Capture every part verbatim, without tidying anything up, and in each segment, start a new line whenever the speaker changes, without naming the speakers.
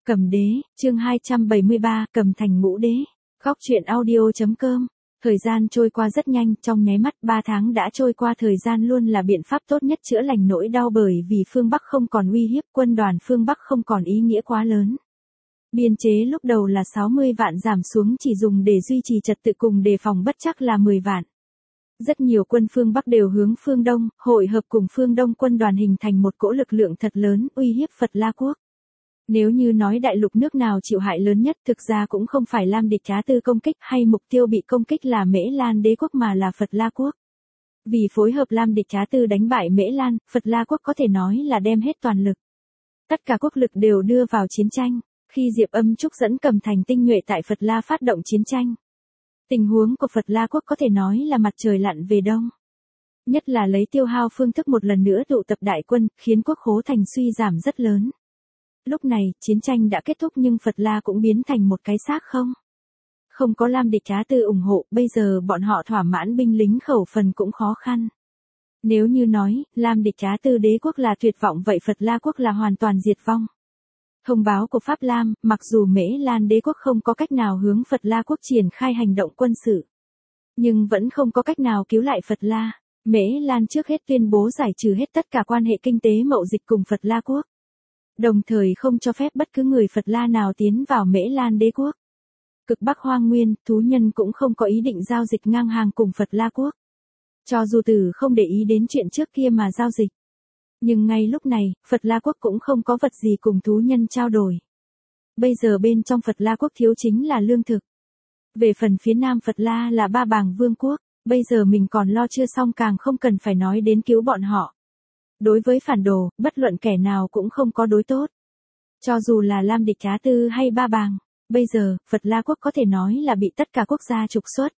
Cầm đế, chương hai trăm bảy mươi ba, cầm thành ngũ đế. Góc truyện audio.com. Thời gian trôi qua rất nhanh, trong nháy mắt ba tháng đã trôi qua. Thời gian luôn là biện pháp tốt nhất chữa lành nỗi đau, bởi vì phương Bắc không còn uy hiếp, quân đoàn phương Bắc không còn ý nghĩa quá lớn. Biên chế lúc đầu là sáu mươi vạn giảm xuống chỉ dùng để duy trì trật tự cùng đề phòng bất trắc là mười vạn. Rất nhiều quân phương Bắc đều hướng phương Đông, hội hợp cùng phương Đông quân đoàn hình thành một cỗ lực lượng thật lớn, uy hiếp Phật La Quốc. Nếu như nói đại lục nước nào chịu hại lớn nhất, thực ra cũng không phải Lam Địch Trá Tư công kích hay mục tiêu bị công kích là Mễ Lan Đế quốc mà là Phật La Quốc. Vì phối hợp Lam Địch Trá Tư đánh bại Mễ Lan, Phật La Quốc có thể nói là đem hết toàn lực. Tất cả quốc lực đều đưa vào chiến tranh. Khi Diệp Âm Trúc dẫn Cầm Thành tinh nhuệ tại Phật La phát động chiến tranh, tình huống của Phật La Quốc có thể nói là mặt trời lặn về đông. Nhất là lấy tiêu hao phương thức một lần nữa tụ tập đại quân, khiến quốc khố thành suy giảm rất lớn. Lúc này, chiến tranh đã kết thúc nhưng Phật La cũng biến thành một cái xác không. Không có Lam Địch Trá Tư ủng hộ, bây giờ bọn họ thỏa mãn binh lính khẩu phần cũng khó khăn. Nếu như nói, Lam Địch Trá Tư đế quốc là tuyệt vọng, vậy Phật La Quốc là hoàn toàn diệt vong. Thông báo của Pháp Lam, mặc dù Mễ Lan đế quốc không có cách nào hướng Phật La Quốc triển khai hành động quân sự, nhưng vẫn không có cách nào cứu lại Phật La. Mễ Lan trước hết tuyên bố giải trừ hết tất cả quan hệ kinh tế mậu dịch cùng Phật La Quốc, đồng thời không cho phép bất cứ người Phật La nào tiến vào Mễ Lan đế quốc. Cực Bắc Hoang Nguyên, thú nhân cũng không có ý định giao dịch ngang hàng cùng Phật La Quốc. Cho dù Tử không để ý đến chuyện trước kia mà giao dịch, nhưng ngay lúc này, Phật La Quốc cũng không có vật gì cùng thú nhân trao đổi. Bây giờ bên trong Phật La Quốc thiếu chính là lương thực. Về phần phía nam Phật La là Ba Bàng Vương quốc, bây giờ mình còn lo chưa xong, càng không cần phải nói đến cứu bọn họ. Đối với phản đồ, bất luận kẻ nào cũng không có đối tốt. Cho dù là Lam Địch Trá Tư hay Ba Bàng, bây giờ, Phật La Quốc có thể nói là bị tất cả quốc gia trục xuất.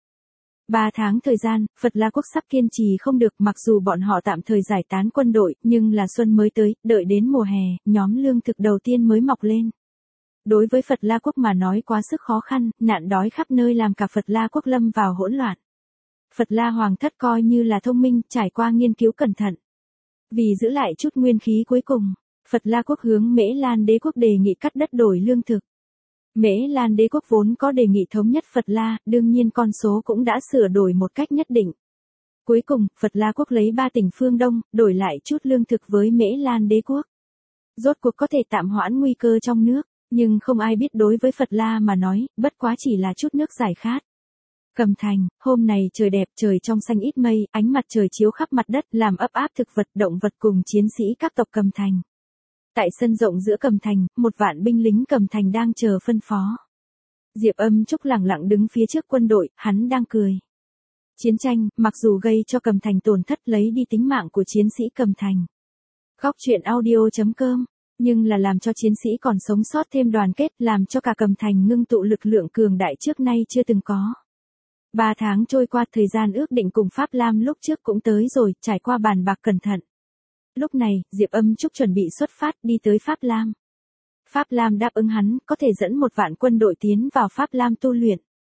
Ba tháng thời gian, Phật La Quốc sắp kiên trì không được, mặc dù bọn họ tạm thời giải tán quân đội, nhưng là xuân mới tới, đợi đến mùa hè, nhóm lương thực đầu tiên mới mọc lên. Đối với Phật La Quốc mà nói quá sức khó khăn, nạn đói khắp nơi làm cả Phật La Quốc lâm vào hỗn loạn. Phật La Hoàng thất coi như là thông minh, trải qua nghiên cứu cẩn thận. Vì giữ lại chút nguyên khí cuối cùng, Phật La Quốc hướng Mễ Lan đế quốc đề nghị cắt đất đổi lương thực. Mễ Lan đế quốc vốn có đề nghị thống nhất Phật La, đương nhiên con số cũng đã sửa đổi một cách nhất định. Cuối cùng, Phật La Quốc lấy ba tỉnh phương Đông, đổi lại chút lương thực với Mễ Lan đế quốc. Rốt cuộc có thể tạm hoãn nguy cơ trong nước, nhưng không ai biết đối với Phật La mà nói, bất quá chỉ là chút nước giải khát. Cầm Thành, hôm này trời đẹp, trời trong xanh ít mây, ánh mặt trời chiếu khắp mặt đất, làm ấp áp thực vật, động vật cùng chiến sĩ các tộc Cầm Thành. Tại sân rộng giữa Cầm Thành, một vạn binh lính Cầm Thành đang chờ phân phó. Diệp Âm Trúc lẳng lặng đứng phía trước quân đội, hắn đang cười. Chiến tranh, mặc dù gây cho Cầm Thành tổn thất, lấy đi tính mạng của chiến sĩ Cầm Thành. Góc truyện audio.com, nhưng là làm cho chiến sĩ còn sống sót thêm đoàn kết, làm cho cả Cầm Thành ngưng tụ lực lượng cường đại trước nay chưa từng có. Ba tháng trôi qua, thời gian ước định cùng Pháp Lam lúc trước cũng tới rồi, trải qua bàn bạc cẩn thận. Lúc này, Diệp Âm Trúc chuẩn bị xuất phát đi tới Pháp Lam. Pháp Lam đáp ứng hắn, có thể dẫn một vạn quân đội tiến vào Pháp Lam tu luyện.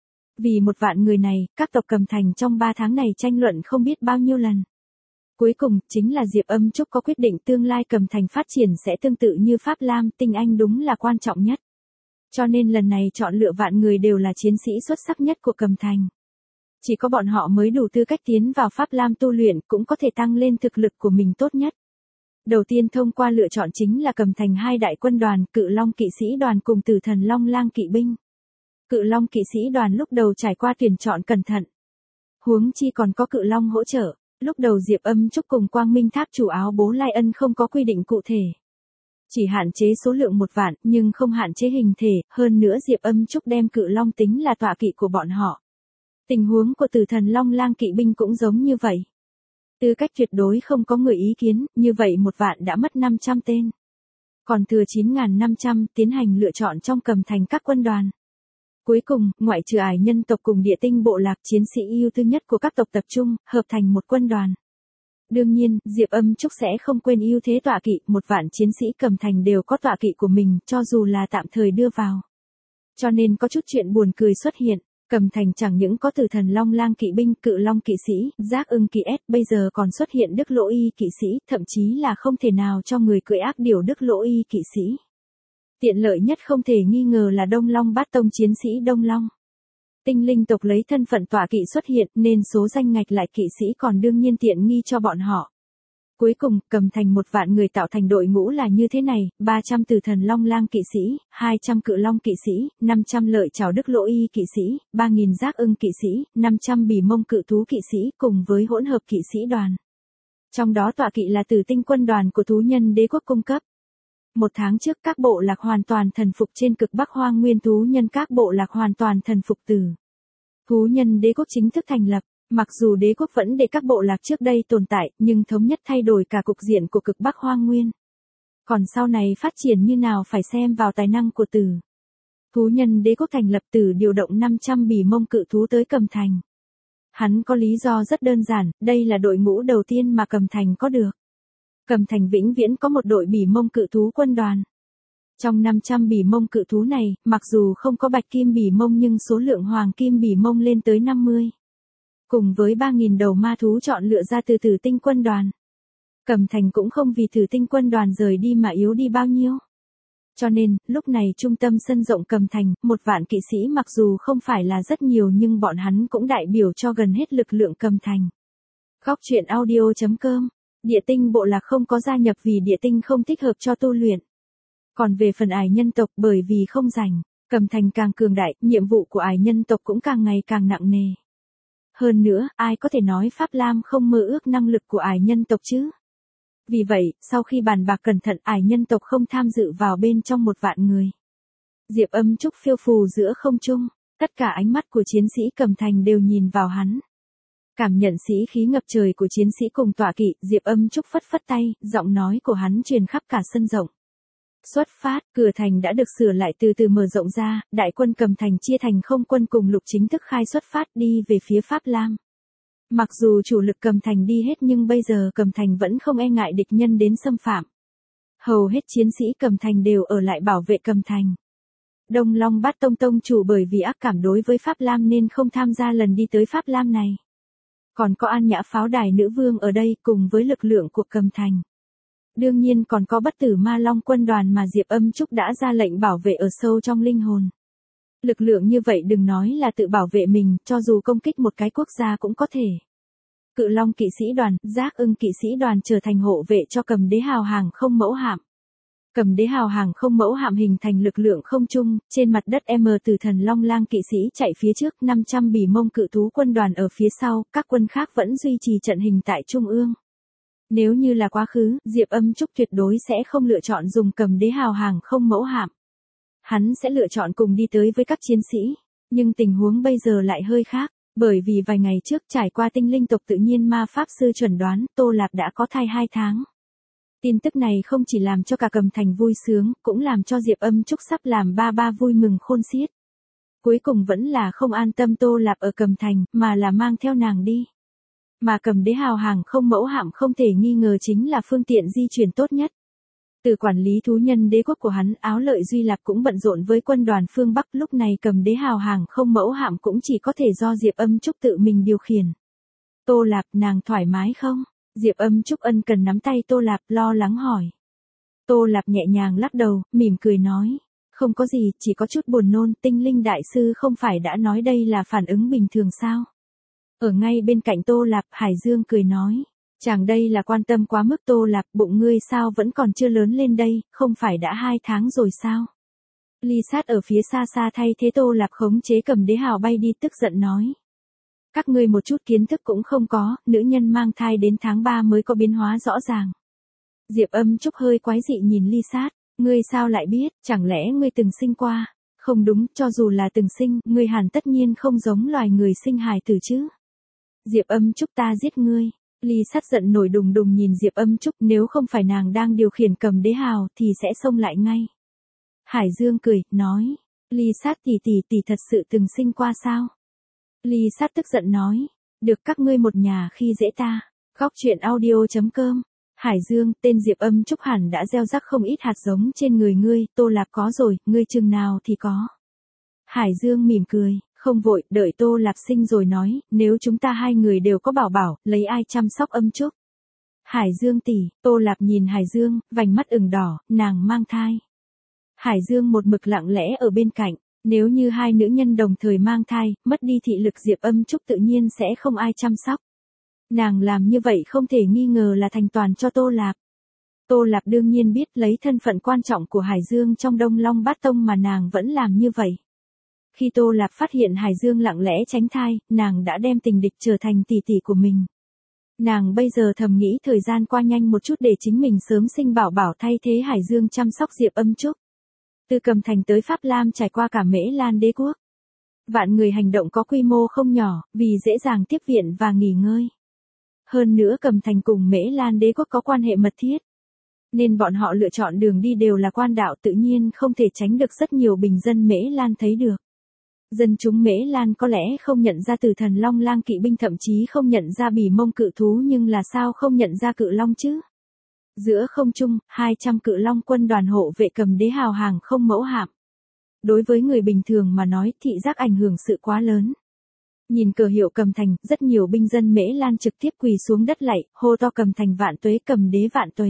Vì một vạn người này, các tộc Cầm Thành trong ba tháng này tranh luận không biết bao nhiêu lần. Cuối cùng, chính là Diệp Âm Trúc có quyết định tương lai Cầm Thành phát triển sẽ tương tự như Pháp Lam, tinh anh đúng là quan trọng nhất. Cho nên lần này chọn lựa vạn người đều là chiến sĩ xuất sắc nhất của Cầm Thành. Chỉ có bọn họ mới đủ tư cách tiến vào Pháp Lam tu luyện, cũng có thể tăng lên thực lực của mình tốt nhất. Đầu tiên thông qua lựa chọn chính là Cầm Thành hai đại quân đoàn, Cự Long kỵ sĩ đoàn cùng Tử Thần Long Lang kỵ binh. Cự Long kỵ sĩ đoàn lúc đầu trải qua tuyển chọn cẩn thận. Huống chi còn có Cự Long hỗ trợ, lúc đầu Diệp Âm Trúc cùng Quang Minh Tháp chủ áo bố Lai Ân không có quy định cụ thể. Chỉ hạn chế số lượng một vạn, nhưng không hạn chế hình thể, hơn nữa Diệp Âm Trúc đem Cự Long tính là tọa kỵ của bọn họ. Tình huống của Tử Thần Long Lang kỵ binh cũng giống như vậy. Tư cách tuyệt đối không có người ý kiến, như vậy một vạn đã mất năm trăm tên. Còn thừa chín nghìn năm trăm tiến hành lựa chọn trong Cầm Thành các quân đoàn. Cuối cùng, ngoại trừ Ải nhân tộc cùng Địa Tinh bộ lạc, chiến sĩ ưu tú nhất của các tộc tập trung, hợp thành một quân đoàn. Đương nhiên, Diệp Âm Trúc sẽ không quên ưu thế tọa kỵ, một vạn chiến sĩ Cầm Thành đều có tọa kỵ của mình, cho dù là tạm thời đưa vào. Cho nên có chút chuyện buồn cười xuất hiện. Cầm Thành chẳng những có Tử Thần Long Lang kỵ binh, Cự Long kỵ sĩ, Giác Ưng kỵ S, bây giờ còn xuất hiện Đức Lỗ Y kỵ sĩ, thậm chí là không thể nào cho người cưỡi ác điểu Đức Lỗ Y kỵ sĩ. Tiện lợi nhất không thể nghi ngờ là Đông Long Bát Tông chiến sĩ Đông Long. Tinh linh tộc lấy thân phận tọa kỵ xuất hiện nên số danh ngạch lại kỵ sĩ còn đương nhiên tiện nghi cho bọn họ. Cuối cùng, cầm thành một vạn người tạo thành đội ngũ là như thế này, ba trăm tử thần long lang kỵ sĩ, hai trăm cự long kỵ sĩ, năm trăm lợi trảo đức lỗ y kỵ sĩ, ba nghìn giác ưng kỵ sĩ, năm trăm bỉ mông cự thú kỵ sĩ cùng với hỗn hợp kỵ sĩ đoàn. Trong đó tọa kỵ là tử tinh quân đoàn của thú nhân đế quốc cung cấp. Một tháng trước các bộ lạc hoàn toàn thần phục trên cực Bắc Hoang Nguyên thú nhân các bộ lạc hoàn toàn thần phục từ. Thú nhân đế quốc chính thức thành lập. Mặc dù đế quốc vẫn để các bộ lạc trước đây tồn tại, nhưng thống nhất thay đổi cả cục diện của cực Bắc Hoang Nguyên. Còn sau này phát triển như nào phải xem vào tài năng của Tử. Thú nhân đế quốc thành lập Tử điều động năm trăm bỉ mông cự thú tới Cầm Thành. Hắn có lý do rất đơn giản, đây là đội ngũ đầu tiên mà Cầm Thành có được. Cầm Thành vĩnh viễn có một đội bỉ mông cự thú quân đoàn. Trong năm trăm bỉ mông cự thú này, mặc dù không có bạch kim bỉ mông nhưng số lượng hoàng kim bỉ mông lên tới năm mươi. Cùng với ba nghìn đầu ma thú chọn lựa ra từ Tử Tinh quân đoàn. Cầm Thành cũng không vì Tử Tinh quân đoàn rời đi mà yếu đi bao nhiêu. Cho nên, lúc này trung tâm sân rộng Cầm Thành, một vạn kỵ sĩ mặc dù không phải là rất nhiều nhưng bọn hắn cũng đại biểu cho gần hết lực lượng Cầm Thành. Góc truyện audio chấm com. Địa tinh bộ lạc không có gia nhập vì địa tinh không thích hợp cho tu luyện. Còn về phần ải nhân tộc bởi vì không rảnh, Cầm Thành càng cường đại, nhiệm vụ của ải nhân tộc cũng càng ngày càng nặng nề. Hơn nữa, ai có thể nói Pháp Lam không mơ ước năng lực của ải nhân tộc chứ? Vì vậy, sau khi bàn bạc cẩn thận ải nhân tộc không tham dự vào bên trong một vạn người. Diệp Âm Trúc phiêu phù giữa không trung, tất cả ánh mắt của chiến sĩ Cầm Thành đều nhìn vào hắn. Cảm nhận sĩ khí ngập trời của chiến sĩ cùng tọa kỵ, Diệp Âm Trúc phất phất tay, giọng nói của hắn truyền khắp cả sân rộng. Xuất phát, cửa thành đã được sửa lại từ từ mở rộng ra, đại quân Cầm Thành chia thành không quân cùng lục chính thức khai xuất phát đi về phía Pháp Lam. Mặc dù chủ lực Cầm Thành đi hết nhưng bây giờ Cầm Thành vẫn không e ngại địch nhân đến xâm phạm. Hầu hết chiến sĩ Cầm Thành đều ở lại bảo vệ Cầm Thành. Đông Long Bát Tông tông chủ bởi vì ác cảm đối với Pháp Lam nên không tham gia lần đi tới Pháp Lam này. Còn có An Nhã Pháo Đài Nữ Vương ở đây cùng với lực lượng của Cầm Thành. Đương nhiên còn có Bất Tử Ma Long quân đoàn mà Diệp Âm Trúc đã ra lệnh bảo vệ ở sâu trong linh hồn. Lực lượng như vậy đừng nói là tự bảo vệ mình, cho dù công kích một cái quốc gia cũng có thể. Cự Long kỵ sĩ đoàn, Giác Ưng kỵ sĩ đoàn trở thành hộ vệ cho Cầm Đế hào hàng không mẫu hạm. Cầm Đế hào hàng không mẫu hạm hình thành lực lượng không trung, trên mặt đất M Tử thần Long lang kỵ sĩ chạy phía trước, năm trăm bỉ mông cự thú quân đoàn ở phía sau, các quân khác vẫn duy trì trận hình tại trung ương. Nếu như là quá khứ, Diệp Âm Trúc tuyệt đối sẽ không lựa chọn dùng Cầm Đế hào hàng không mẫu hạm. Hắn sẽ lựa chọn cùng đi tới với các chiến sĩ, nhưng tình huống bây giờ lại hơi khác, bởi vì vài ngày trước trải qua tinh linh tộc tự nhiên ma pháp sư chuẩn đoán, Tô Lạp đã có thai hai tháng. Tin tức này không chỉ làm cho cả Cầm Thành vui sướng, cũng làm cho Diệp Âm Trúc sắp làm ba ba vui mừng khôn xiết. Cuối cùng vẫn là không an tâm Tô Lạp ở Cầm Thành, mà là mang theo nàng đi. Mà Cầm Đế hào hàng không mẫu hạm không thể nghi ngờ chính là phương tiện di chuyển tốt nhất. Từ quản lý thú nhân đế quốc của hắn, Áo Lợi Duy Lạp cũng bận rộn với quân đoàn phương Bắc, lúc này Cầm Đế hào hàng không mẫu hạm cũng chỉ có thể do Diệp Âm Trúc tự mình điều khiển. Tô Lạp, nàng thoải mái không? Diệp Âm Trúc ân cần nắm tay Tô Lạp, lo lắng hỏi. Tô Lạp nhẹ nhàng lắc đầu, mỉm cười nói. Không có gì, chỉ có chút buồn nôn, tinh linh đại sư không phải đã nói đây là phản ứng bình thường sao? Ở ngay bên cạnh Tô Lạp, Hải Dương cười nói. Chàng đây là quan tâm quá mức. Tô Lạp, bụng ngươi sao vẫn còn chưa lớn lên đây, không phải đã hai tháng rồi sao? Ly Sát ở phía xa xa thay thế Tô Lạp khống chế Cầm Đế hào bay đi, tức giận nói. Các ngươi một chút kiến thức cũng không có, nữ nhân mang thai đến tháng ba mới có biến hóa rõ ràng. Diệp Âm Trúc hơi quái dị nhìn Ly Sát, ngươi sao lại biết, chẳng lẽ ngươi từng sinh qua? Không đúng, cho dù là từng sinh, ngươi hẳn tất nhiên không giống loài người sinh hài tử chứ. Diệp Âm Trúc, ta giết ngươi. Ly Sát giận nổi đùng đùng nhìn Diệp Âm Trúc, nếu không phải nàng đang điều khiển Cầm Đế hào thì sẽ xông lại ngay. Hải Dương cười, nói, Ly Sát tỷ tỷ tỷ thật sự từng sinh qua sao? Ly Sát tức giận nói, được các ngươi một nhà khi dễ ta. Góc truyện audio chấm com. Hải Dương, tên Diệp Âm Trúc hẳn đã gieo rắc không ít hạt giống trên người ngươi, Tô Lạp có rồi, ngươi chừng nào thì có. Hải Dương mỉm cười, không vội, đợi Tô Lạp sinh rồi nói, nếu chúng ta hai người đều có bảo bảo, lấy ai chăm sóc Âm Trúc? Hải Dương tỷ, Tô Lạp nhìn Hải Dương, vành mắt ửng đỏ, nàng mang thai. Hải Dương một mực lặng lẽ ở bên cạnh, nếu như hai nữ nhân đồng thời mang thai, mất đi thị lực Diệp Âm Trúc tự nhiên sẽ không ai chăm sóc. Nàng làm như vậy không thể nghi ngờ là thành toàn cho Tô Lạp. Tô Lạp đương nhiên biết lấy thân phận quan trọng của Hải Dương trong Đông Long Bát Tông mà nàng vẫn làm như vậy. Khi Tô Lạp phát hiện Hải Dương lặng lẽ tránh thai, nàng đã đem tình địch trở thành tỷ tỷ của mình. Nàng bây giờ thầm nghĩ thời gian qua nhanh một chút để chính mình sớm sinh bảo bảo thay thế Hải Dương chăm sóc Diệp Âm Trúc. Từ Cầm Thành tới Pháp Lam trải qua cả Mễ Lan đế quốc. Vạn người hành động có quy mô không nhỏ, vì dễ dàng tiếp viện và nghỉ ngơi. Hơn nữa Cầm Thành cùng Mễ Lan đế quốc có quan hệ mật thiết. Nên bọn họ lựa chọn đường đi đều là quan đạo, tự nhiên không thể tránh được rất nhiều bình dân Mễ Lan thấy được. Dân chúng Mễ Lan có lẽ không nhận ra Tử Thần Long Lang kỵ binh, thậm chí không nhận ra Bỉ Mông cự thú, nhưng là sao không nhận ra cự long chứ? Giữa không trung, hai trăm cự long quân đoàn hộ vệ Cầm Đế hào hàng không mẫu hạm. Đối với người bình thường mà nói, thị giác ảnh hưởng sự quá lớn. Nhìn cờ hiệu Cầm Thành, rất nhiều binh dân Mễ Lan trực tiếp quỳ xuống đất lạy, hô to Cầm Thành vạn tuế, Cầm Đế vạn tuế.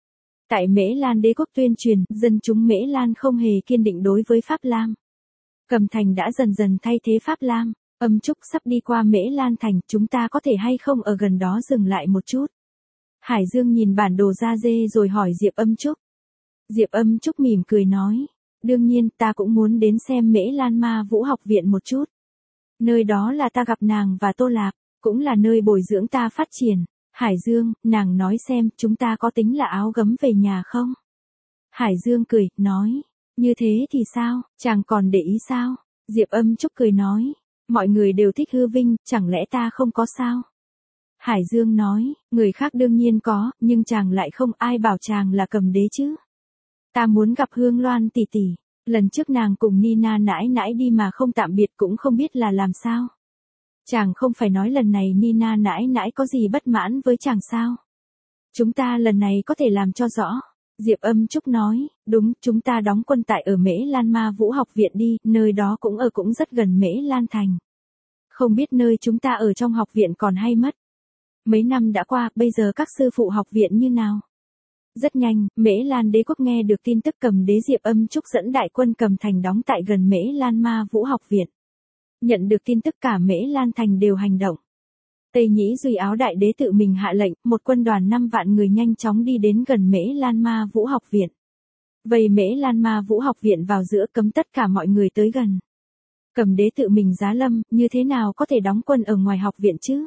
Tại Mễ Lan đế quốc tuyên truyền, dân chúng Mễ Lan không hề kiên định đối với Pháp Lam. Cầm Thành đã dần dần thay thế Pháp Lam. Âm Trúc sắp đi qua Mễ Lan thành, chúng ta có thể hay không ở gần đó dừng lại một chút? Hải Dương nhìn bản đồ da dê rồi hỏi Diệp Âm Trúc. Diệp Âm Trúc mỉm cười nói, đương nhiên ta cũng muốn đến xem Mễ Lan Ma Vũ học viện một chút. Nơi đó là ta gặp nàng và Tô Lạp, cũng là nơi bồi dưỡng ta phát triển. Hải Dương, nàng nói xem chúng ta có tính là áo gấm về nhà không? Hải Dương cười, nói, như thế thì sao, chàng còn để ý sao? Diệp Âm Trúc cười nói, mọi người đều thích hư vinh, chẳng lẽ ta không có sao? Hải Dương nói, người khác đương nhiên có, nhưng chàng lại không, ai bảo chàng là Cầm Đế chứ? Ta muốn gặp Hương Loan tỷ tỷ, lần trước nàng cùng Nina nãi nãi đi mà không tạm biệt cũng không biết là làm sao. Chàng không phải nói lần này Nina nãi nãi có gì bất mãn với chàng sao? Chúng ta lần này có thể làm cho rõ. Diệp Âm Trúc nói, đúng, chúng ta đóng quân tại ở Mễ Lan Ma Vũ học viện đi, nơi đó cũng ở cũng rất gần Mễ Lan thành. Không biết nơi chúng ta ở trong học viện còn hay mất. Mấy năm đã qua, bây giờ các sư phụ học viện như nào? Rất nhanh, Mễ Lan đế quốc nghe được tin tức Cầm Đế Diệp Âm Trúc dẫn đại quân Cầm Thành đóng tại gần Mễ Lan Ma Vũ học viện. Nhận được tin tức cả Mễ Lan thành đều hành động. Tây Nhĩ Duy Áo đại đế tự mình hạ lệnh, một quân đoàn năm vạn người nhanh chóng đi đến gần Mễ Lan Ma Vũ học viện. Vây Mễ Lan Ma Vũ học viện vào giữa, cấm tất cả mọi người tới gần. Cầm Đế tự mình giá lâm, như thế nào có thể đóng quân ở ngoài học viện chứ?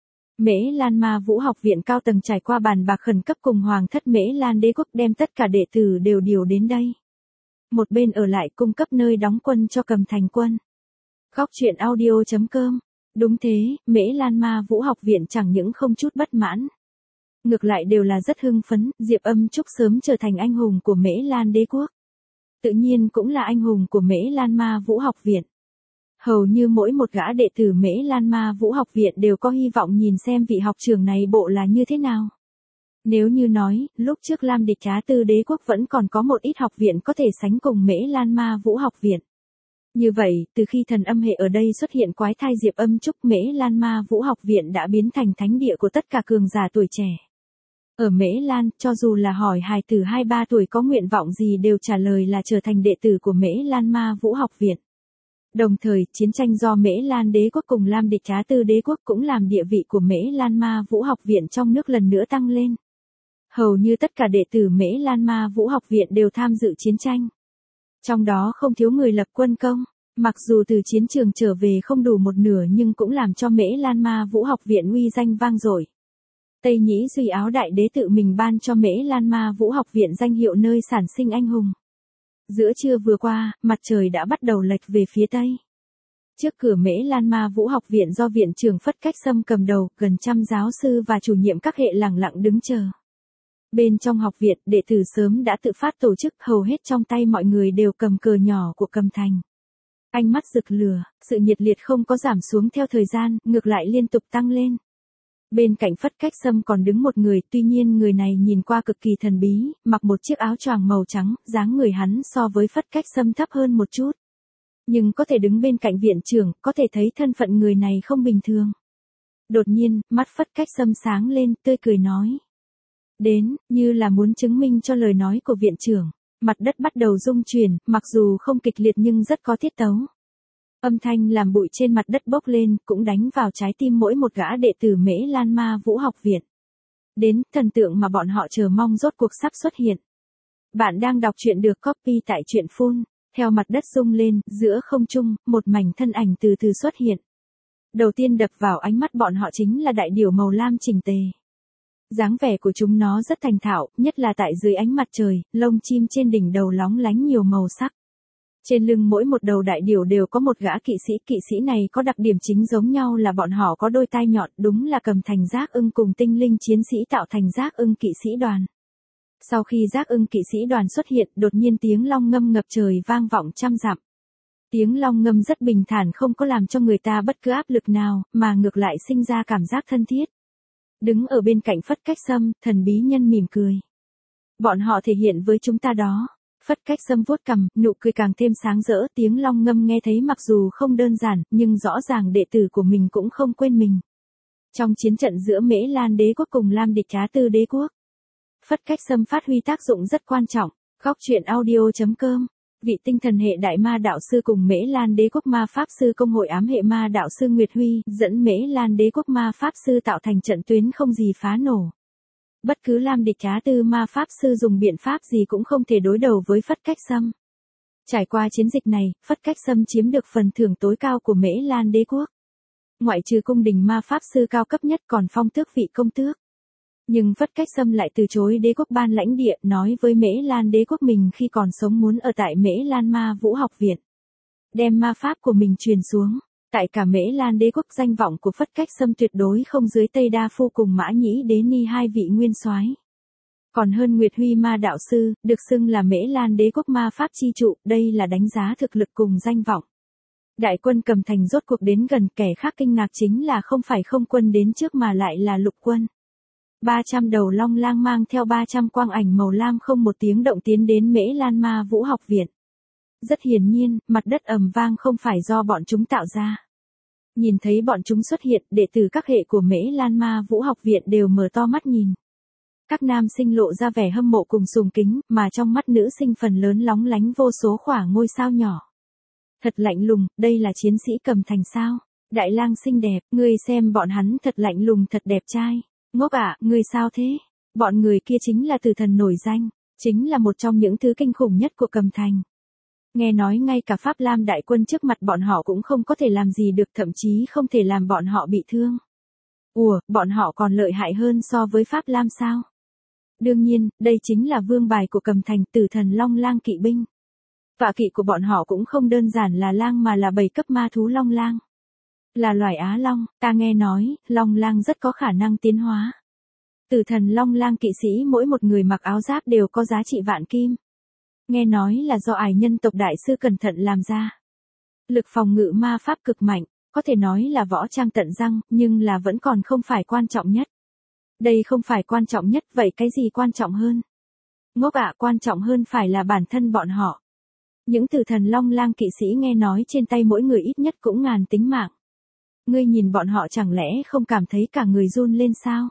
Mễ Lan Ma Vũ học viện cao tầng trải qua bàn bạc khẩn cấp cùng Hoàng thất Mễ Lan đế quốc, đem tất cả đệ tử đều điều đến đây. Một bên ở lại cung cấp nơi đóng quân cho Cầm Thành quân. Góc truyện audio chấm com. Đúng thế, Mễ Lan Ma Vũ học viện chẳng những không chút bất mãn. Ngược lại đều là rất hưng phấn, Diệp Âm Trúc sớm trở thành anh hùng của Mễ Lan đế quốc. Tự nhiên cũng là anh hùng của Mễ Lan Ma Vũ học viện. Hầu như mỗi một gã đệ tử Mễ Lan Ma Vũ học viện đều có hy vọng nhìn xem vị học trưởng này bộ là như thế nào. Nếu như nói, lúc trước Lam Địch Trá Tư đế quốc vẫn còn có một ít học viện có thể sánh cùng Mễ Lan Ma Vũ học viện. Như vậy, từ khi thần âm hệ ở đây xuất hiện quái thai Diệp Âm Trúc, Mễ Lan Ma Vũ học viện đã biến thành thánh địa của tất cả cường giả tuổi trẻ. Ở Mễ Lan, cho dù là hỏi hài tử hai ba tuổi có nguyện vọng gì đều trả lời là trở thành đệ tử của Mễ Lan Ma Vũ học viện. Đồng thời, chiến tranh do Mễ Lan đế quốc cùng Lam Địch Trá Tư đế quốc cũng làm địa vị của Mễ Lan Ma Vũ học viện trong nước lần nữa tăng lên. Hầu như tất cả đệ tử Mễ Lan Ma Vũ học viện đều tham dự chiến tranh. Trong đó không thiếu người lập quân công, mặc dù từ chiến trường trở về không đủ một nửa nhưng cũng làm cho Mễ Lan Ma Vũ học viện uy danh vang dội. Tây Nhĩ Duy Áo đại đế tự mình ban cho Mễ Lan Ma Vũ học viện danh hiệu nơi sản sinh anh hùng. Giữa trưa vừa qua, mặt trời đã bắt đầu lệch về phía tây. Trước cửa Mễ Lan Ma Vũ học viện do viện trưởng Phất Cách Sâm cầm đầu, gần trăm giáo sư và chủ nhiệm các hệ lẳng lặng đứng chờ. Bên trong học viện, đệ tử sớm đã tự phát tổ chức, hầu hết trong tay mọi người đều cầm cờ nhỏ của Cầm Thành. Ánh mắt rực lửa, sự nhiệt liệt không có giảm xuống theo thời gian, ngược lại liên tục tăng lên. Bên cạnh Phất Cách Sâm còn đứng một người, tuy nhiên người này nhìn qua cực kỳ thần bí, mặc một chiếc áo choàng màu trắng, dáng người hắn so với Phất Cách Sâm thấp hơn một chút. Nhưng có thể đứng bên cạnh viện trưởng, có thể thấy thân phận người này không bình thường. Đột nhiên, mắt Phất Cách Sâm sáng lên, tươi cười nói. Đến, như là muốn chứng minh cho lời nói của viện trưởng. Mặt đất bắt đầu rung chuyển, mặc dù không kịch liệt nhưng rất có tiết tấu. Âm thanh làm bụi trên mặt đất bốc lên, cũng đánh vào trái tim mỗi một gã đệ tử Mễ Lan Ma Vũ học viện. Đến, thần tượng mà bọn họ chờ mong rốt cuộc sắp xuất hiện. Bạn đang đọc truyện được copy tại truyện phun. Theo mặt đất rung lên, giữa không trung, một mảnh thân ảnh từ từ xuất hiện. Đầu tiên đập vào ánh mắt bọn họ chính là đại điểu màu lam chỉnh tề. Dáng vẻ của chúng nó rất thành thạo, nhất là tại dưới ánh mặt trời, lông chim trên đỉnh đầu lóng lánh nhiều màu sắc. Trên lưng mỗi một đầu đại điểu đều có một gã kỵ sĩ, kỵ sĩ này có đặc điểm chính giống nhau là bọn họ có đôi tai nhọn, đúng là cầm thành giác ưng cùng tinh linh chiến sĩ tạo thành giác ưng kỵ sĩ đoàn. Sau khi giác ưng kỵ sĩ đoàn xuất hiện, đột nhiên tiếng long ngâm ngập trời vang vọng trăm dặm. Tiếng long ngâm rất bình thản, không có làm cho người ta bất cứ áp lực nào, mà ngược lại sinh ra cảm giác thân thiết. Đứng ở bên cạnh Phất Cách Sâm, thần bí nhân mỉm cười. Bọn họ thể hiện với chúng ta đó. Phất Cách Sâm vuốt cằm, nụ cười càng thêm sáng rỡ, tiếng long ngâm nghe thấy mặc dù không đơn giản, nhưng rõ ràng đệ tử của mình cũng không quên mình. Trong chiến trận giữa Mễ Lan đế quốc cùng Lam Địch Trá Tư đế quốc, Phất Cách Sâm phát huy tác dụng rất quan trọng. Góc truyện audio chấm com. Vị tinh thần hệ đại ma đạo sư cùng Mễ Lan đế quốc ma pháp sư công hội ám hệ ma đạo sư Nguyệt Huy, dẫn Mễ Lan đế quốc ma pháp sư tạo thành trận tuyến không gì phá nổ. Bất cứ Lam Địch Trá Tư ma pháp sư dùng biện pháp gì cũng không thể đối đầu với Phất Cách Sâm. Trải qua chiến dịch này, Phất Cách Sâm chiếm được phần thưởng tối cao của Mễ Lan đế quốc. Ngoại trừ cung đình ma pháp sư cao cấp nhất còn phong tước vị công tước. Nhưng Phất Cách Sâm lại từ chối đế quốc ban lãnh địa, nói với Mễ Lan đế quốc mình khi còn sống muốn ở tại Mễ Lan Ma Vũ học viện. Đem ma pháp của mình truyền xuống. Tại cả Mễ Lan đế quốc danh vọng của Phất Cách Sâm tuyệt đối không dưới Tây Đa Phu cùng Mã Nhĩ Đế Ni hai vị nguyên soái. Còn hơn Nguyệt Huy ma đạo sư, được xưng là Mễ Lan đế quốc ma pháp chi trụ, đây là đánh giá thực lực cùng danh vọng. Đại quân Cầm Thành rốt cuộc đến gần, kẻ khác kinh ngạc chính là không phải không quân đến trước mà lại là lục quân. ba trăm đầu long lang mang theo ba trăm quang ảnh màu lam không một tiếng động tiến đến Mễ Lan Ma Vũ học viện. Rất hiển nhiên, mặt đất ầm vang không phải do bọn chúng tạo ra. Nhìn thấy bọn chúng xuất hiện, đệ tử các hệ của Mễ Lan Ma Vũ học viện đều mở to mắt nhìn. Các nam sinh lộ ra vẻ hâm mộ cùng sùng kính, mà trong mắt nữ sinh phần lớn lóng lánh vô số khỏa ngôi sao nhỏ. Thật lạnh lùng, đây là chiến sĩ Cầm Thành sao? Đại lang xinh đẹp, ngươi xem bọn hắn thật lạnh lùng thật đẹp trai. Ngốc ạ, ngươi sao thế? Bọn người kia chính là tử thần nổi danh, chính là một trong những thứ kinh khủng nhất của Cầm Thành. Nghe nói ngay cả Pháp Lam đại quân trước mặt bọn họ cũng không có thể làm gì được, thậm chí không thể làm bọn họ bị thương. Ủa, bọn họ còn lợi hại hơn so với Pháp Lam sao? Đương nhiên, đây chính là vương bài của Cầm Thành, tử thần long lang kỵ binh. Vạ kỵ của bọn họ cũng không đơn giản là lang mà là bảy cấp ma thú long lang. Là loài Á Long, ta nghe nói, long lang rất có khả năng tiến hóa. Tử thần long lang kỵ sĩ mỗi một người mặc áo giáp đều có giá trị vạn kim. Nghe nói là do ải nhân tộc đại sư cẩn thận làm ra. Lực phòng ngự ma pháp cực mạnh, có thể nói là võ trang tận răng, nhưng là vẫn còn không phải quan trọng nhất. Đây không phải quan trọng nhất, vậy cái gì quan trọng hơn? Ngốc ạ, quan trọng hơn phải là bản thân bọn họ. Những tử thần long lang kỵ sĩ nghe nói trên tay mỗi người ít nhất cũng ngàn tính mạng. Ngươi nhìn bọn họ chẳng lẽ không cảm thấy cả người run lên sao?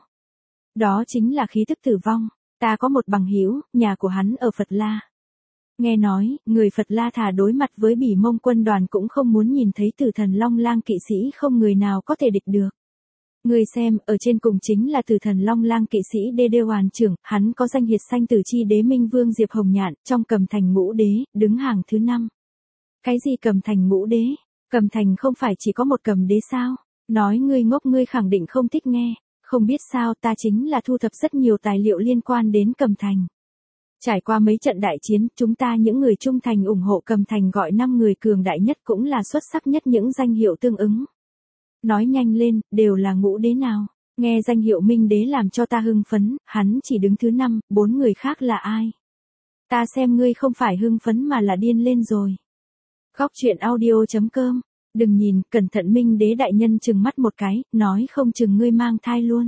Đó chính là khí tức tử vong. Ta có một bằng hữu, nhà của hắn ở Phật La. Nghe nói, người Phật La thà đối mặt với Bỉ Mông quân đoàn cũng không muốn nhìn thấy tử thần long lang kỵ sĩ, không người nào có thể địch được. Ngươi xem, ở trên cùng chính là tử thần long lang kỵ sĩ Đê Đê Hoàn trưởng, hắn có danh hiệt sanh tử chi đế Minh Vương Diệp Hồng Nhạn, trong Cầm Thành ngũ đế, đứng hàng thứ năm. Cái gì Cầm Thành ngũ đế? Cầm Thành không phải chỉ có một cầm đế sao? Nói ngươi ngốc, ngươi khẳng định không thích nghe. Không biết sao, ta chính là thu thập rất nhiều tài liệu liên quan đến Cầm Thành. Trải qua mấy trận đại chiến, chúng ta những người trung thành ủng hộ Cầm Thành gọi năm người cường đại nhất cũng là xuất sắc nhất những danh hiệu tương ứng. Nói nhanh lên, đều là ngũ đế nào? Nghe danh hiệu Minh đế làm cho ta hưng phấn, hắn chỉ đứng thứ năm, bốn người khác là ai? Ta xem ngươi không phải hưng phấn mà là điên lên rồi. Góc truyện audio chấm com. Đừng nhìn, cẩn thận, Minh đế đại nhân trừng mắt một cái, nói không chừng ngươi mang thai luôn.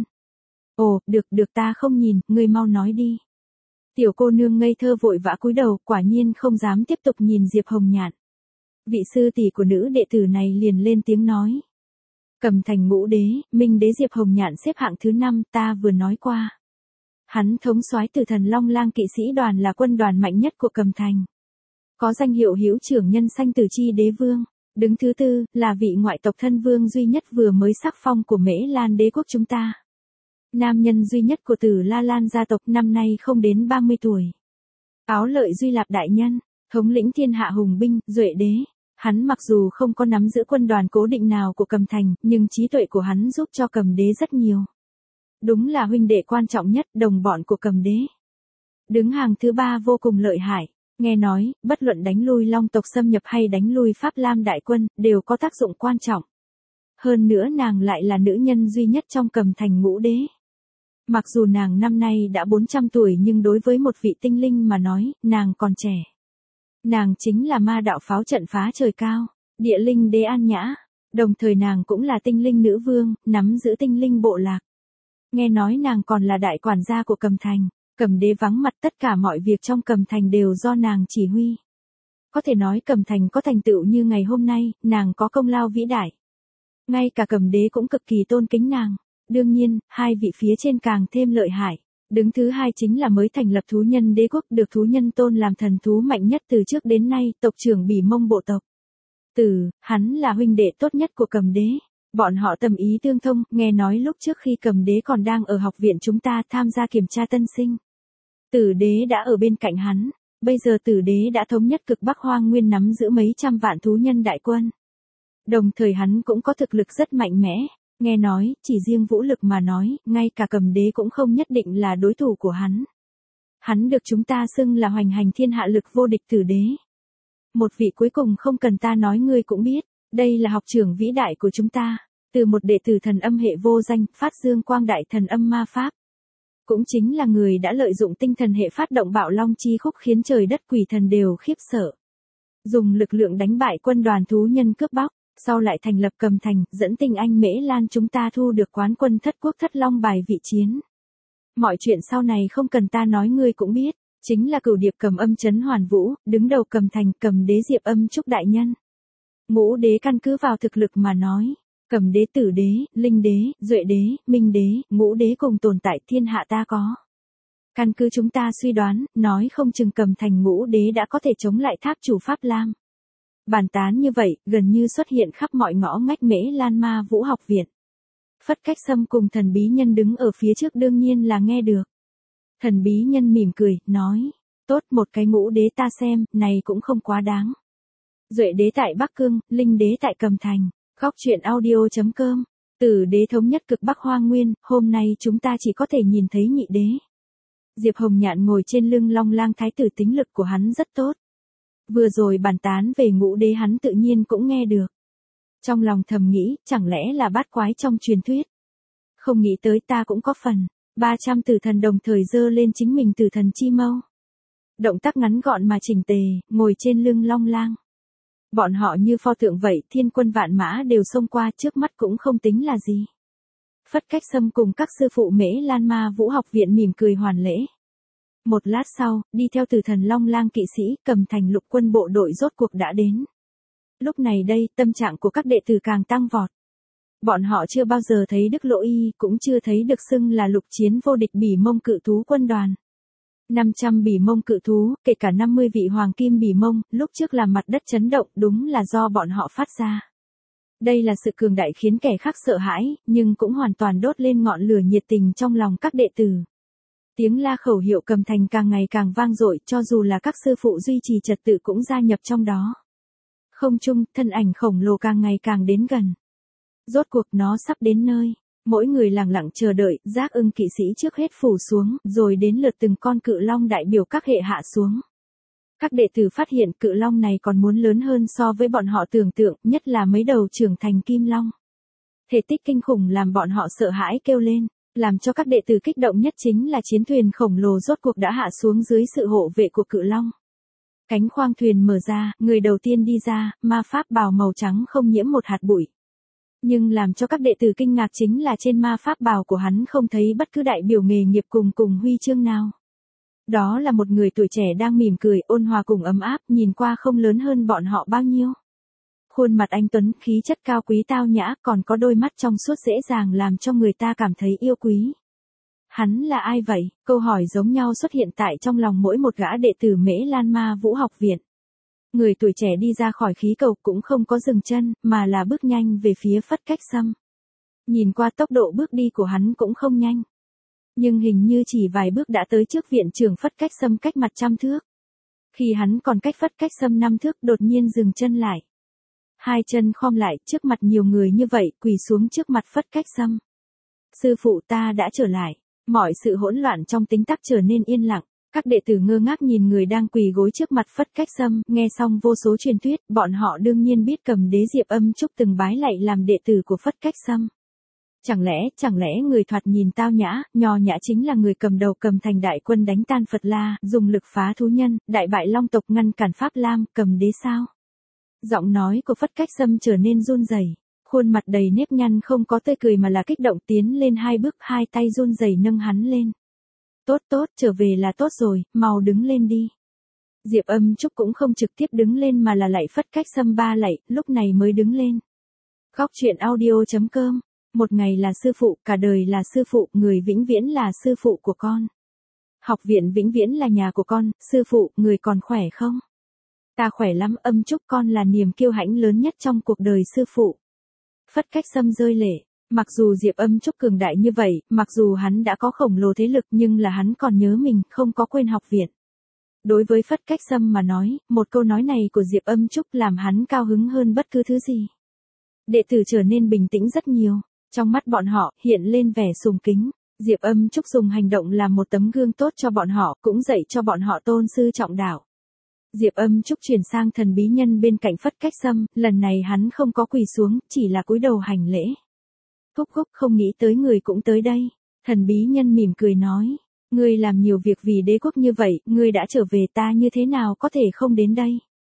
Ồ, được được, ta không nhìn, ngươi mau nói đi. Tiểu cô nương ngây thơ vội vã cúi đầu, quả nhiên không dám tiếp tục nhìn Diệp Hồng Nhạn. Vị sư tỷ của nữ đệ tử này liền lên tiếng nói. Cầm Thành ngũ đế, Minh đế Diệp Hồng Nhạn xếp hạng thứ năm, ta vừa nói qua. Hắn thống soái Tử Thần Long Lang kỵ sĩ đoàn là quân đoàn mạnh nhất của Cầm Thành. Có danh hiệu hữu trưởng nhân sanh Tử Chi Đế Vương. Đứng thứ tư, là vị ngoại tộc thân vương duy nhất vừa mới sắc phong của Mễ Lan đế quốc chúng ta. Nam nhân duy nhất của Tử La Lan gia tộc năm nay không đến ba mươi tuổi. Áo Lợi Duy Lạp đại nhân, thống lĩnh thiên hạ hùng binh, Duệ đế. Hắn mặc dù không có nắm giữ quân đoàn cố định nào của Cầm Thành, nhưng trí tuệ của hắn giúp cho Cầm đế rất nhiều. Đúng là huynh đệ quan trọng nhất, đồng bọn của Cầm đế. Đứng hàng thứ ba vô cùng lợi hại. Nghe nói, bất luận đánh lui Long tộc xâm nhập hay đánh lui Pháp Lam đại quân, đều có tác dụng quan trọng. Hơn nữa nàng lại là nữ nhân duy nhất trong Cầm Thành ngũ đế. Mặc dù nàng năm nay đã bốn trăm tuổi nhưng đối với một vị tinh linh mà nói, nàng còn trẻ. Nàng chính là ma đạo pháo trận phá trời cao, địa linh đế An Nhã. Đồng thời nàng cũng là tinh linh nữ vương, nắm giữ tinh linh bộ lạc. Nghe nói nàng còn là đại quản gia của Cầm Thành. Cầm đế vắng mặt, tất cả mọi việc trong Cầm Thành đều do nàng chỉ huy. Có thể nói Cầm Thành có thành tựu như ngày hôm nay, nàng có công lao vĩ đại. Ngay cả Cầm đế cũng cực kỳ tôn kính nàng. Đương nhiên, hai vị phía trên càng thêm lợi hại. Đứng thứ hai chính là mới thành lập thú nhân đế quốc, được thú nhân tôn làm thần thú mạnh nhất từ trước đến nay, tộc trưởng Bỉ Mông bộ tộc. Từ, hắn là huynh đệ tốt nhất của Cầm đế. Bọn họ tâm ý tương thông, nghe nói lúc trước khi Cầm đế còn đang ở học viện chúng ta tham gia kiểm tra tân sinh. Tử đế đã ở bên cạnh hắn, bây giờ Tử đế đã thống nhất cực Bắc Hoang Nguyên, nắm giữ mấy trăm vạn thú nhân đại quân. Đồng thời hắn cũng có thực lực rất mạnh mẽ, nghe nói, chỉ riêng vũ lực mà nói, ngay cả Cầm đế cũng không nhất định là đối thủ của hắn. Hắn được chúng ta xưng là hoành hành thiên hạ lực vô địch Tử đế. Một vị cuối cùng không cần ta nói ngươi cũng biết, đây là học trưởng vĩ đại của chúng ta, từ một đệ tử thần âm hệ vô danh, phát dương quang đại thần âm ma pháp. Cũng chính là người đã lợi dụng tinh thần hệ phát động bạo long chi khúc khiến trời đất quỷ thần đều khiếp sợ. Dùng lực lượng đánh bại quân đoàn thú nhân cướp bóc, sau lại thành lập Cầm Thành, dẫn tinh anh Mễ Lan chúng ta thu được quán quân thất quốc thất long bài vị chiến. Mọi chuyện sau này không cần ta nói ngươi cũng biết, chính là cửu điệp Cầm Âm Trấn Hoàn Vũ, đứng đầu Cầm Thành, Cầm đế Diệp Âm Trúc đại nhân. Ngũ đế căn cứ vào thực lực mà nói. Cầm đế, Tử đế, Linh đế, Duệ đế, Minh đế, ngũ đế cùng tồn tại thiên hạ ta có. Căn cứ chúng ta suy đoán, nói không chừng Cầm Thành ngũ đế đã có thể chống lại tháp chủ Pháp Lam. Bàn tán như vậy, gần như xuất hiện khắp mọi ngõ ngách Mễ Lan Ma Vũ học viện. Phất Cách Sâm cùng thần bí nhân đứng ở phía trước đương nhiên là nghe được. Thần bí nhân mỉm cười, nói, tốt, một cái ngũ đế ta xem, này cũng không quá đáng. Duệ đế tại Bắc Cương, Linh đế tại Cầm Thành. Góc truyện audio chấm com. Tử đế thống nhất cực Bắc Hoang Nguyên, hôm nay chúng ta chỉ có thể nhìn thấy nhị đế. Diệp Hồng Nhạn ngồi trên lưng Long Lang thái tử, tính lực của hắn rất tốt. Vừa rồi bàn tán về ngũ đế hắn tự nhiên cũng nghe được. Trong lòng thầm nghĩ, chẳng lẽ là bát quái trong truyền thuyết. Không nghĩ tới ta cũng có phần. ba trăm tử thần đồng thời dơ lên chính mình tử thần chi mâu. Động tác ngắn gọn mà chỉnh tề, ngồi trên lưng Long Lang. Bọn họ như pho tượng vậy, thiên quân vạn mã đều xông qua, trước mắt cũng không tính là gì. Phất Cách Sâm cùng các sư phụ Mễ Lan Ma Vũ học viện mỉm cười hoàn lễ. Một lát sau, đi theo Tử Thần Long Lang kỵ sĩ, Cầm Thành lục quân bộ đội rốt cuộc đã đến. Lúc này đây, tâm trạng của các đệ tử càng tăng vọt. Bọn họ chưa bao giờ thấy Đức Lộ Y, cũng chưa thấy được xưng là lục chiến vô địch Bỉ Mông cự thú quân đoàn. năm trăm Bỉ Mông cự thú, kể cả năm mươi vị hoàng kim Bỉ Mông, lúc trước làm mặt đất chấn động, đúng là do bọn họ phát ra. Đây là sự cường đại khiến kẻ khác sợ hãi, nhưng cũng hoàn toàn đốt lên ngọn lửa nhiệt tình trong lòng các đệ tử. Tiếng la khẩu hiệu Cầm Thành càng ngày càng vang dội, cho dù là các sư phụ duy trì trật tự cũng gia nhập trong đó. Không trung, thân ảnh khổng lồ càng ngày càng đến gần. Rốt cuộc nó sắp đến nơi. Mỗi người lặng lặng chờ đợi, Giác Ưng kỵ sĩ trước hết phủ xuống, rồi đến lượt từng con cự long đại biểu các hệ hạ xuống. Các đệ tử phát hiện cự long này còn muốn lớn hơn so với bọn họ tưởng tượng, nhất là mấy đầu trưởng thành kim long. Thể tích kinh khủng làm bọn họ sợ hãi kêu lên, làm cho các đệ tử kích động nhất chính là chiến thuyền khổng lồ rốt cuộc đã hạ xuống dưới sự hộ vệ của cự long. Cánh khoang thuyền mở ra, người đầu tiên đi ra, ma pháp bào màu trắng không nhiễm một hạt bụi. Nhưng làm cho các đệ tử kinh ngạc chính là trên ma pháp bào của hắn không thấy bất cứ đại biểu nghề nghiệp cùng cùng huy chương nào. Đó là một người tuổi trẻ đang mỉm cười, ôn hòa cùng ấm áp, nhìn qua không lớn hơn bọn họ bao nhiêu. Khuôn mặt anh tuấn, khí chất cao quý tao nhã, còn có đôi mắt trong suốt dễ dàng làm cho người ta cảm thấy yêu quý. Hắn là ai vậy? Câu hỏi giống nhau xuất hiện tại trong lòng mỗi một gã đệ tử Mễ Lan Ma Vũ học viện. Người tuổi trẻ đi ra khỏi khí cầu cũng không có dừng chân, mà là bước nhanh về phía Phất Cách Sâm. Nhìn qua tốc độ bước đi của hắn cũng không nhanh. Nhưng hình như chỉ vài bước đã tới trước viện trưởng Phất Cách Sâm cách mặt trăm thước. Khi hắn còn cách Phất Cách Sâm năm thước đột nhiên dừng chân lại. Hai chân khom lại trước mặt nhiều người như vậy quỳ xuống trước mặt Phất Cách Sâm. Sư phụ ta đã trở lại. Mọi sự hỗn loạn trong tính tắc trở nên yên lặng. Các đệ tử ngơ ngác nhìn người đang quỳ gối trước mặt Phất Cách Sâm, nghe xong vô số truyền thuyết, bọn họ đương nhiên biết Cầm Đế Diệp Âm Trúc từng bái lạy làm đệ tử của Phất Cách Sâm. Chẳng lẽ, chẳng lẽ người thoạt nhìn tao nhã, nho nhã chính là người cầm đầu Cầm Thành đại quân đánh tan Phật La, dùng lực phá thú nhân, đại bại Long tộc ngăn cản Pháp Lam, Cầm Đế sao? Giọng nói của Phất Cách Sâm trở nên run rẩy, khuôn mặt đầy nếp nhăn không có tươi cười mà là kích động tiến lên hai bước, hai tay run rẩy nâng hắn lên. Tốt tốt, trở về là tốt rồi, mau đứng lên đi. Diệp Âm Trúc cũng không trực tiếp đứng lên mà là lạy Phất Cách Sâm ba lạy, lúc này mới đứng lên. Khóc chuyện audio chấm com. Một ngày là sư phụ, cả đời là sư phụ, người vĩnh viễn là sư phụ của con. Học viện vĩnh viễn là nhà của con, sư phụ, người còn khỏe không? Ta khỏe lắm, Âm Trúc, con là niềm kiêu hãnh lớn nhất trong cuộc đời sư phụ. Phất Cách Sâm rơi lệ. Mặc dù Diệp Âm Trúc cường đại như vậy, mặc dù hắn đã có khổng lồ thế lực nhưng là hắn còn nhớ mình, không có quên học viện. Đối với Phất Cách Sâm mà nói, một câu nói này của Diệp Âm Trúc làm hắn cao hứng hơn bất cứ thứ gì. Đệ tử trở nên bình tĩnh rất nhiều, trong mắt bọn họ hiện lên vẻ sùng kính. Diệp Âm Trúc dùng hành động làm một tấm gương tốt cho bọn họ, cũng dạy cho bọn họ tôn sư trọng đạo. Diệp Âm Trúc chuyển sang thần bí nhân bên cạnh Phất Cách Sâm, lần này hắn không có quỳ xuống, chỉ là cúi đầu hành lễ. Húc húc, không nghĩ tới người cũng tới đây. Thần bí nhân mỉm cười nói, ngươi làm nhiều việc vì đế quốc như vậy, ngươi đã trở về, ta như thế nào có thể không đến đây.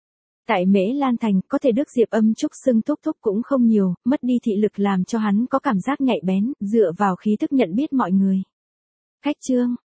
Tại Mễ Lan Thành, có thể được Diệp Âm Trúc xưng thúc thúc cũng không nhiều, mất đi thị lực làm cho hắn có cảm giác nhạy bén, dựa vào khí thức nhận biết mọi người. Khách trương,